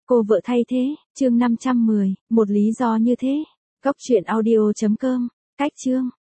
Cô vợ thay thế, chương 510, một lý do như thế. Góc truyện audio.com, cách chương.